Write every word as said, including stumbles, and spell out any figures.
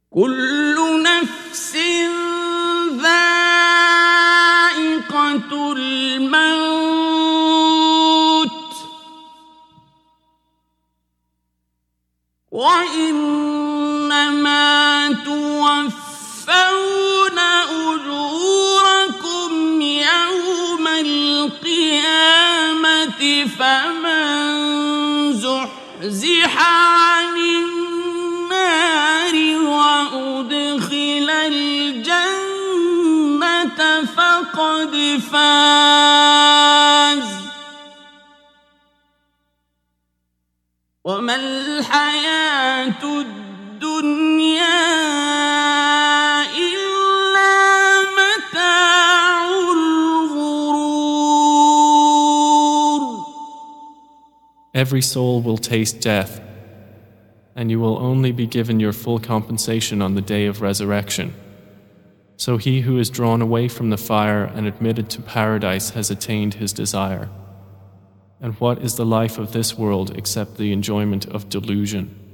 كل نفس ذائقة الموت وإنما توفون أجوركم يوم القيامة فمن زحزح عن النار وأدخل الجنة فقد فاز وما الحياة الدنيا إلا متاع الغرور. Every soul will taste death, and you will only be given your full compensation on the day of resurrection. So he who is drawn away from the fire and admitted to paradise has attained his desire. And what is the life of this world except the enjoyment of delusion?